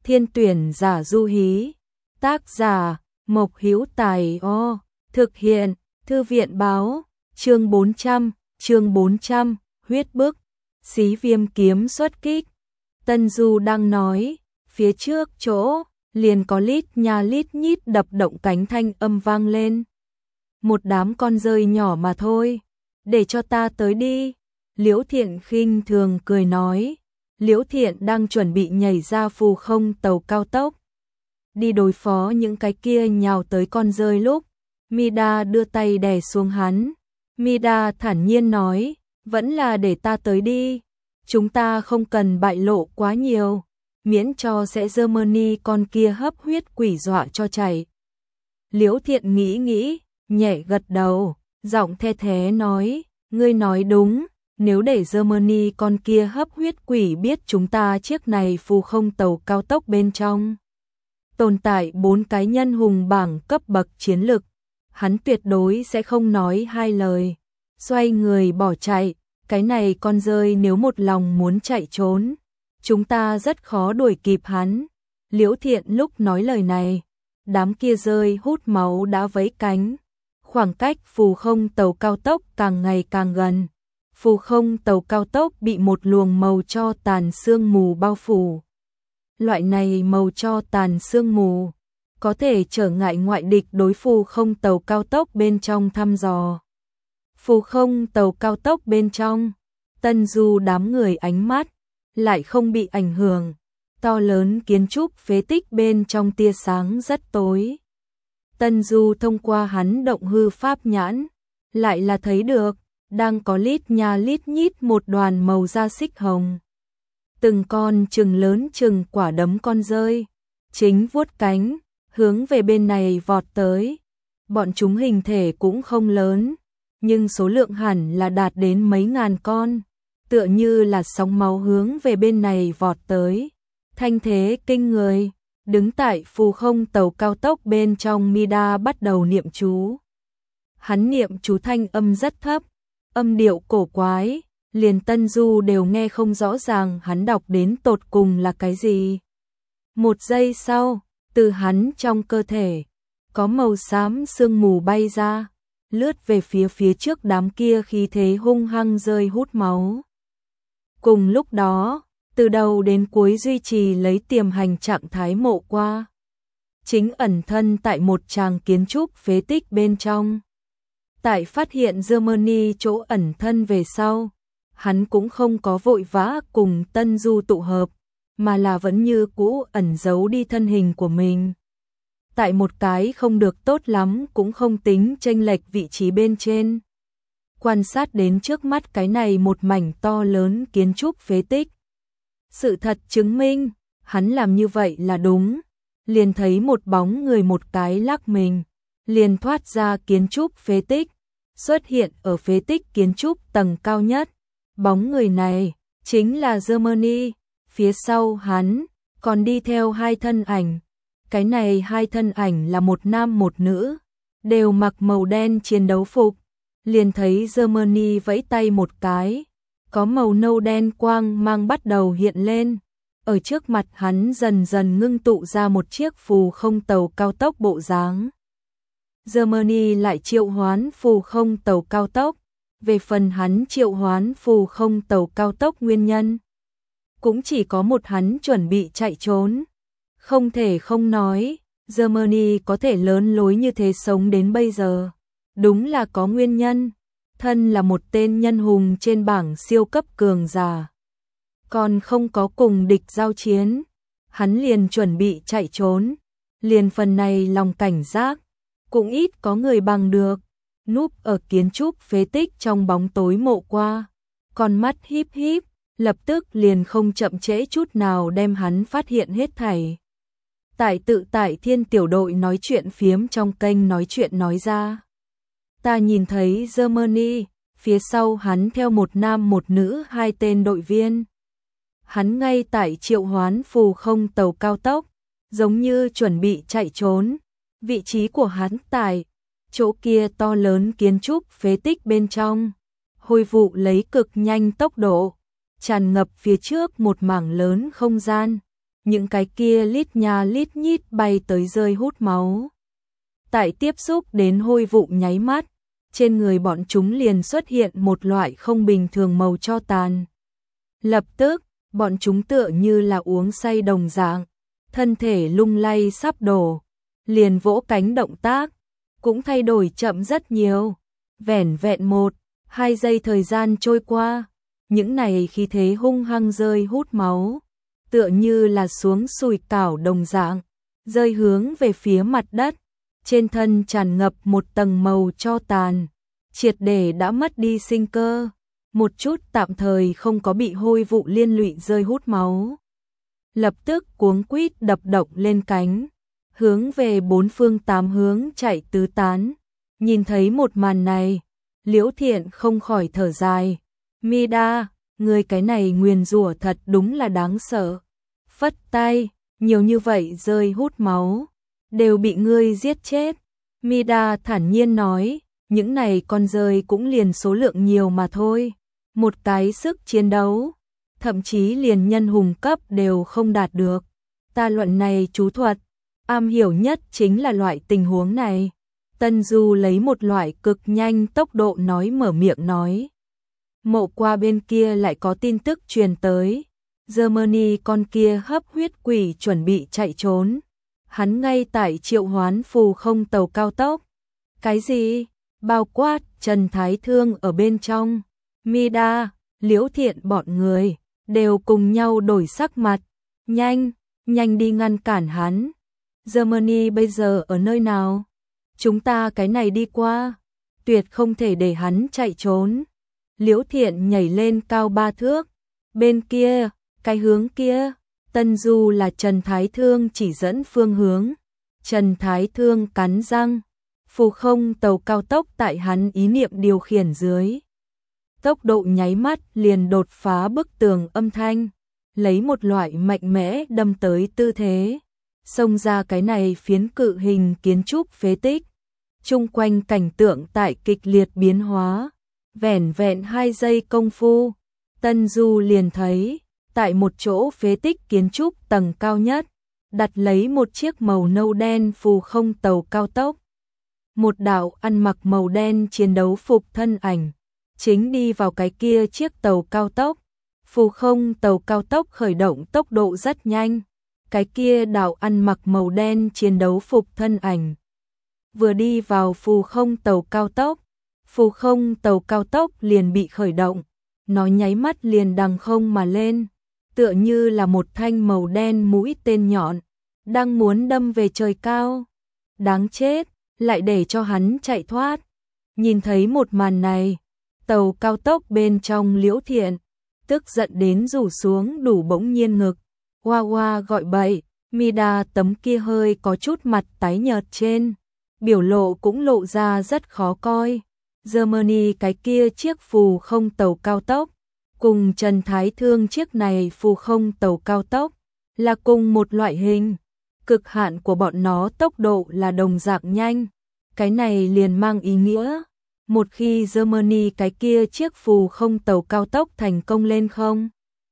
Thiên tuyển giả Du Hí. Tác giả Mộc Hữu Tài. Thực hiện Thư viện báo. Chương 400, huyết bức. Xí Viêm kiếm xuất kích. Tân Du đang nói, phía trước chỗ liền có lít nha lít nhít đập động cánh thanh âm vang lên. Một đám con dơi nhỏ mà thôi, để cho ta tới đi. Liễu Thiện khinh thường cười nói. Liễu Thiện đang chuẩn bị nhảy ra phù không tàu cao tốc, đi đối phó những cái kia nhào tới con dơi lúc Mida đưa tay đè xuống hắn. Mida thản nhiên nói, vẫn là để ta tới đi, chúng ta không cần bại lộ quá nhiều, miễn cho sẽ Germany con kia hấp huyết quỷ dọa cho chạy. Liễu Thiện nghĩ, nhẹ gật đầu, giọng the thế nói, ngươi nói đúng, nếu để Germany con kia hấp huyết quỷ biết chúng ta chiếc này phù không tàu cao tốc bên trong tồn tại 4 cái nhân hùng bảng cấp bậc chiến lực, hắn tuyệt đối sẽ không nói hai lời, xoay người bỏ chạy. Cái này con dơi nếu một lòng muốn chạy trốn, chúng ta rất khó đuổi kịp hắn. Liễu Thiện lúc nói lời này, đám kia dơi hút máu đã vẫy cánh, khoảng cách phù không tàu cao tốc càng ngày càng gần. Phù không tàu cao tốc bị một luồng màu cho tàn sương mù bao phủ. Loại này màu cho tàn sương mù có thể trở ngại ngoại địch đối phù không tàu cao tốc bên trong thăm dò. Phù không tàu cao tốc bên trong, Tân Du đám người ánh mắt lại không bị ảnh hưởng. To lớn kiến trúc phế tích bên trong tia sáng rất tối. Tân Du thông qua hắn động hư pháp nhãn, lại là thấy được, đang có lít nha lít nhít một đoàn màu da xích hồng. Từng con chừng lớn chừng quả đấm con dơi, chính vuốt cánh, hướng về bên này vọt tới. Bọn chúng hình thể cũng không lớn, nhưng số lượng hẳn là đạt đến mấy ngàn con, tựa như là sóng máu hướng về bên này vọt tới. Thanh thế kinh người, đứng tại phù không tàu cao tốc bên trong Mida bắt đầu niệm chú. Hắn niệm chú thanh âm rất thấp, âm điệu cổ quái, liền Tân Du đều nghe không rõ ràng hắn đọc đến tột cùng là cái gì. Một giây sau, từ hắn trong cơ thể, có màu xám sương mù bay ra, lướt về phía trước đám kia khí thế hung hăng rơi hút máu. Cùng lúc đó, từ đầu đến cuối duy trì lấy tiềm hành trạng thái Mộ Qua, chính ẩn thân tại một tràng kiến trúc phế tích bên trong. Tại phát hiện Germany chỗ ẩn thân về sau, hắn cũng không có vội vã cùng Tân Du tụ hợp, mà là vẫn như cũ ẩn giấu đi thân hình của mình. Tại một cái không được tốt lắm cũng không tính chênh lệch vị trí bên trên. Quan sát đến trước mắt cái này một mảnh to lớn kiến trúc phế tích. Sự thật chứng minh, hắn làm như vậy là đúng. Liền thấy một bóng người một cái lắc mình, liền thoát ra kiến trúc phế tích, xuất hiện ở phế tích kiến trúc tầng cao nhất. Bóng người này chính là Germany, phía sau hắn còn đi theo hai thân ảnh. Cái này hai thân ảnh là một nam một nữ, đều mặc màu đen chiến đấu phục. Liền thấy Germany vẫy tay một cái, có màu nâu đen quang mang bắt đầu hiện lên. Ở trước mặt hắn dần dần ngưng tụ ra một chiếc phù không tàu cao tốc bộ dáng. Germany lại triệu hoán phù không tàu cao tốc. Về phần hắn triệu hoán phù không tàu cao tốc nguyên nhân, cũng chỉ có một, hắn chuẩn bị chạy trốn. Không thể không nói, Germany có thể lớn lối như thế sống đến bây giờ, đúng là có nguyên nhân. Thân là một tên nhân hùng trên bảng siêu cấp cường giả, còn không có cùng địch giao chiến, hắn liền chuẩn bị chạy trốn. Liền phần này lòng cảnh giác cũng ít có người bằng được. Núp ở kiến trúc phế tích trong bóng tối Mộ Qua, con mắt híp híp, lập tức liền không chậm trễ chút nào đem hắn phát hiện hết thảy. Tại Tự Tại Thiên tiểu đội nói chuyện phiếm trong kênh nói chuyện nói ra, ta nhìn thấy Germany, phía sau hắn theo một nam một nữ hai tên đội viên. Hắn ngay tại triệu hoán phù không tàu cao tốc, giống như chuẩn bị chạy trốn. Vị trí của hắn tại chỗ kia to lớn kiến trúc phế tích bên trong, hồi vụ lấy cực nhanh tốc độ, tràn ngập phía trước một mảng lớn không gian. những cái kia lít nha lít nhít bay tới rơi hút máu. Tại tiếp xúc đến hôi vụ nháy mắt, trên người bọn chúng liền xuất hiện một loại không bình thường màu tro tàn. Lập tức, bọn chúng tựa như là uống say đồng dạng, thân thể lung lay sắp đổ, liền vỗ cánh động tác, cũng thay đổi chậm rất nhiều. Vẻn vẹn 1-2 giây thời gian trôi qua, những này khí thế hung hăng rơi hút máu, tựa như là xuống sùi cảo đồng dạng, rơi hướng về phía mặt đất, trên thân tràn ngập một tầng màu tro tàn, triệt để đã mất đi sinh cơ, một chút tạm thời không có bị hôi vụ liên lụy rơi hút máu. Lập tức cuống quýt đập động lên cánh, hướng về bốn phương tám hướng chạy tứ tán. Nhìn thấy một màn này, Liễu Thiện không khỏi thở dài. Mida, người cái này nguyền rủa thật đúng là đáng sợ. Phất tay, nhiều như vậy rơi hút máu, đều bị ngươi giết chết. Mida thản nhiên nói, những này con rơi cũng liền số lượng nhiều mà thôi. Một cái sức chiến đấu, thậm chí liền nhân hùng cấp đều không đạt được. Ta luận này chú thuật, am hiểu nhất chính là loại tình huống này. Tân Du lấy một loại cực nhanh tốc độ nói mở miệng nói. Mộ qua bên kia lại có tin tức truyền tới. Germany con kia hấp huyết quỷ chuẩn bị chạy trốn. Hắn ngay tại triệu hoán phù không tàu cao tốc. Cái gì? Bao quát Trần Thái Thương ở bên trong. Mida, Liễu Thiện bọn người đều cùng nhau đổi sắc mặt. Nhanh, nhanh đi ngăn cản hắn. Germany bây giờ ở nơi nào? Chúng ta cái này đi qua, tuyệt không thể để hắn chạy trốn. Liễu Thiện nhảy lên cao 3 thước. Bên kia, cái hướng kia, Tân Du là Trần Thái Thương chỉ dẫn phương hướng. Trần Thái Thương cắn răng, phù không tàu cao tốc tại hắn ý niệm điều khiển dưới. Tốc độ nháy mắt liền đột phá bức tường âm thanh, lấy một loại mạnh mẽ đâm tới tư thế, xông ra cái này phiến cự hình kiến trúc phế tích. Chung quanh cảnh tượng tại kịch liệt biến hóa, vẻn vẹn 2 giây công phu, Tân Du liền thấy, tại một chỗ phế tích kiến trúc tầng cao nhất, đặt lấy một chiếc màu nâu đen phù không tàu cao tốc. Một đạo ăn mặc màu đen chiến đấu phục thân ảnh, chính đi vào cái kia chiếc tàu cao tốc. Phù không tàu cao tốc khởi động tốc độ rất nhanh, cái kia đạo ăn mặc màu đen chiến đấu phục thân ảnh. Vừa đi vào phù không tàu cao tốc, phù không tàu cao tốc liền bị khởi động, nó nháy mắt liền đằng không mà lên, tựa như là một thanh màu đen mũi tên nhọn, đang muốn đâm về trời cao. Đáng chết, lại để cho hắn chạy thoát. Nhìn thấy một màn này, tàu cao tốc bên trong Liễu Thiện, tức giận đến rủ xuống đủ bỗng nhiên ngực, hoa hoa gọi bậy. Mida tấm kia hơi có chút mặt tái nhợt trên, biểu lộ cũng lộ ra rất khó coi. Germany cái kia chiếc phù không tàu cao tốc, cùng Trần Thái Thương chiếc này phù không tàu cao tốc, là cùng một loại hình. Cực hạn của bọn nó tốc độ là đồng dạng nhanh. Cái này liền mang ý nghĩa, một khi Germany cái kia chiếc phù không tàu cao tốc thành công lên không,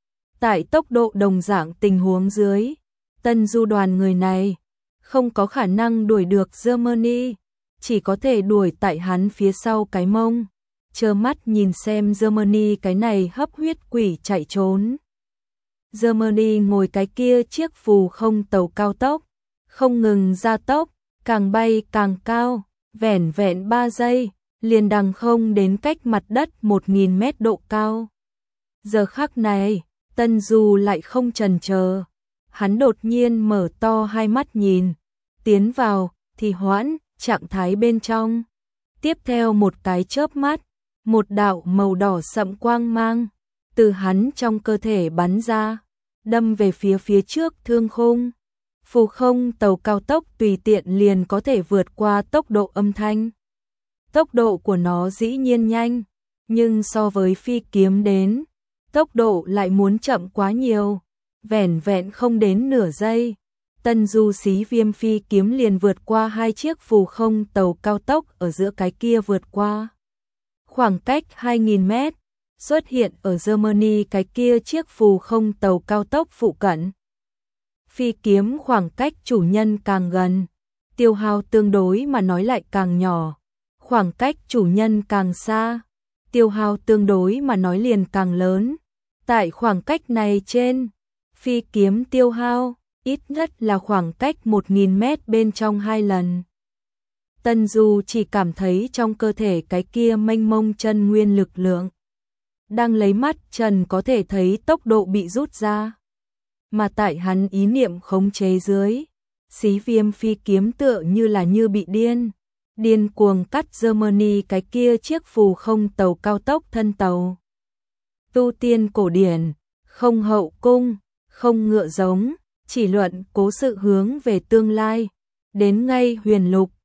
tại tốc độ đồng dạng tình huống dưới, Tân Du đoàn người này không có khả năng đuổi được Germany, chỉ có thể đuổi tại hắn phía sau cái mông, trơ mắt nhìn xem Germany cái này hấp huyết quỷ chạy trốn. Germany ngồi cái kia chiếc phù không tàu cao tốc, không ngừng gia tốc, càng bay càng cao, vẻn vẹn 3 giây, liền đằng không đến cách mặt đất 1000 mét độ cao. Giờ khắc này, Tân Du lại không chần chờ, hắn đột nhiên mở to hai mắt nhìn, tiến vào thì hoãn trạng thái bên trong. Tiếp theo một cái chớp mắt, một đạo màu đỏ sậm quang mang từ hắn trong cơ thể bắn ra, đâm về phía trước thương khung. Phù không tàu cao tốc tùy tiện liền có thể vượt qua tốc độ âm thanh. Tốc độ của nó dĩ nhiên nhanh, nhưng so với phi kiếm đến, tốc độ lại muốn chậm quá nhiều, vẻn vẹn không đến nửa giây. Tân Du xí viêm phi kiếm liền vượt qua hai chiếc phù không tàu cao tốc ở giữa cái kia vượt qua. Khoảng cách 2000 mét, xuất hiện ở Germany cái kia chiếc phù không tàu cao tốc phụ cận. Phi kiếm khoảng cách chủ nhân càng gần, tiêu hao tương đối mà nói lại càng nhỏ, khoảng cách chủ nhân càng xa, tiêu hao tương đối mà nói liền càng lớn. Tại khoảng cách này trên, phi kiếm tiêu hao ít nhất là khoảng cách 1000 mét bên trong 2 lần. Tần Du chỉ cảm thấy trong cơ thể cái kia mênh mông chân nguyên lực lượng đang lấy mắt trần có thể thấy tốc độ bị rút ra. Mà tại hắn ý niệm khống chế dưới, Xí Viêm phi kiếm tựa như là như bị điên cuồng cắt Germany cái kia chiếc phù không tàu cao tốc thân tàu. Tu tiên cổ điển, không hậu cung, không ngựa giống, chỉ luận cố sự hướng về tương lai, đến ngay huyền lục,